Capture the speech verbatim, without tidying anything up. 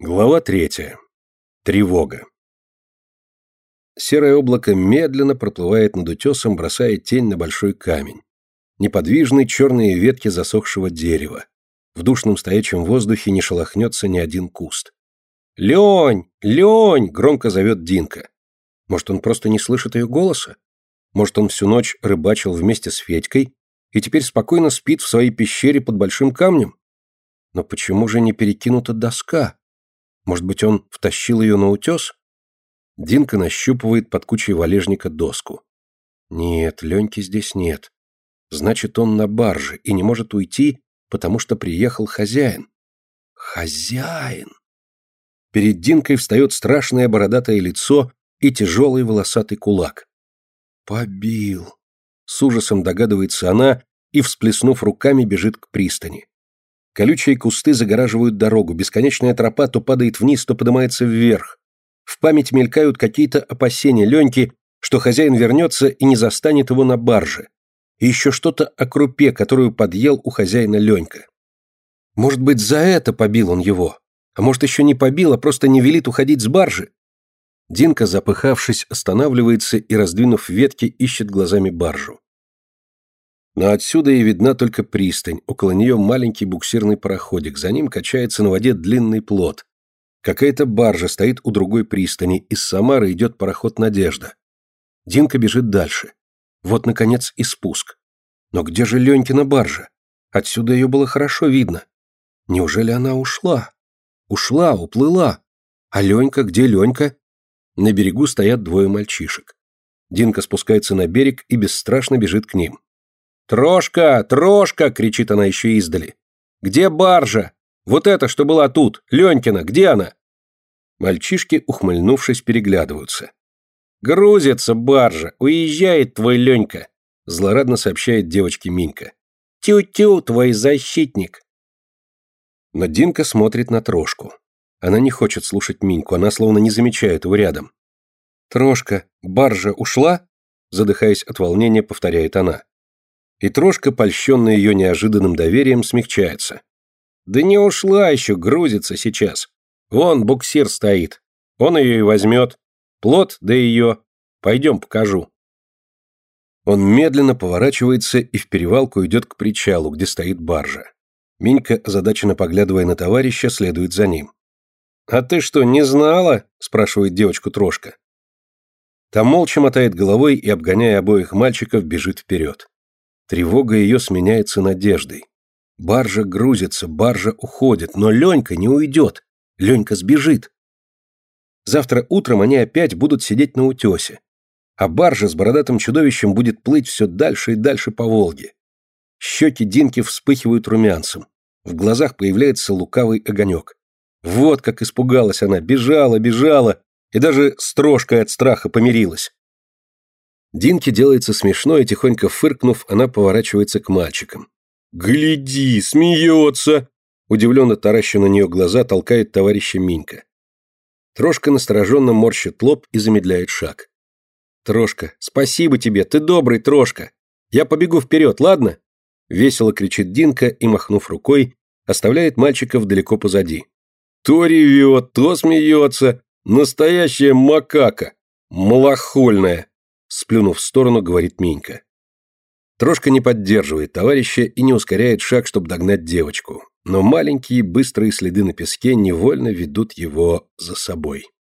Глава третья. Тревога. Серое облако медленно проплывает над утесом, бросая тень на большой камень. Неподвижны черные ветки засохшего дерева. В душном стоячем воздухе не шелохнется ни один куст. «Лень! Лень!» — громко зовет Динка. Может, он просто не слышит ее голоса? Может, он всю ночь рыбачил вместе с Федькой и теперь спокойно спит в своей пещере под большим камнем? Но почему же не перекинута доска? Может быть, он втащил ее на утес? Динка нащупывает под кучей валежника доску. Нет, Леньки здесь нет. Значит, он на барже и не может уйти, потому что приехал хозяин. Хозяин! Перед Динкой встает страшное бородатое лицо и тяжелый волосатый кулак. Побил. С ужасом догадывается она и, всплеснув руками, бежит к пристани. Колючие кусты загораживают дорогу, бесконечная тропа то падает вниз, то поднимается вверх. В память мелькают какие-то опасения Леньки, что хозяин вернется и не застанет его на барже. И еще что-то о крупе, которую подъел у хозяина Ленька. Может быть, за это побил он его? А может, еще не побил, а просто не велит уходить с баржи? Динка, запыхавшись, останавливается и, раздвинув ветки, ищет глазами баржу. Но отсюда и видна только пристань, около нее маленький буксирный пароходик, за ним качается на воде длинный плот. Какая-то баржа стоит у другой пристани, из Самары идет пароход «Надежда». Динка бежит дальше. Вот, наконец, и спуск. Но где же Ленькина баржа? Отсюда ее было хорошо видно. Неужели она ушла? Ушла, уплыла. А Ленька, где Ленька? На берегу стоят двое мальчишек. Динка спускается на берег и бесстрашно бежит к ним. «Трошка! Трошка!» — кричит она еще издали. «Где баржа? Вот эта, что была тут! Ленькина, где она?» Мальчишки, ухмыльнувшись, переглядываются. «Грузится баржа! Уезжает твой Ленька!» — злорадно сообщает девочке Минька. «Тю-тю, твой защитник!» Но Динка смотрит на Трошку. Она не хочет слушать Миньку, она словно не замечает его рядом. «Трошка, баржа ушла?» — задыхаясь от волнения, повторяет она. И Трошка, польщенный ее неожиданным доверием, смягчается. «Да не ушла еще, грузится сейчас. Вон буксир стоит. Он ее и возьмет. Плот, да ее. Пойдем покажу». Он медленно поворачивается и в перевалку идет к причалу, где стоит баржа. Минька, озадаченно поглядывая на товарища, следует за ним. «А ты что, не знала?» – спрашивает девочку Трошка. Та молча мотает головой и, обгоняя обоих мальчиков, бежит вперед. Тревога ее сменяется надеждой. Баржа грузится, баржа уходит, но Ленька не уйдет. Ленька сбежит. Завтра утром они опять будут сидеть на утесе, а баржа с бородатым чудовищем будет плыть все дальше и дальше по Волге. Щеки Динки вспыхивают румянцем. В глазах появляется лукавый огонек. Вот как испугалась она, бежала, бежала, и даже с Трошкой от страха помирилась. Динке делается смешно, и, тихонько фыркнув, она поворачивается к мальчикам. «Гляди, смеется!» Удивленно тараща на нее глаза, толкает товарища Минька. Трошка настороженно морщит лоб и замедляет шаг. «Трошка, спасибо тебе, ты добрый, Трошка! Я побегу вперед, ладно?» Весело кричит Динка и, махнув рукой, оставляет мальчиков далеко позади. То ревет, то смеется. Настоящая макака. Малохольная. Сплюнув в сторону, говорит Минька. Трошка не поддерживает товарища и не ускоряет шаг, чтобы догнать девочку. Но маленькие быстрые следы на песке невольно ведут его за собой.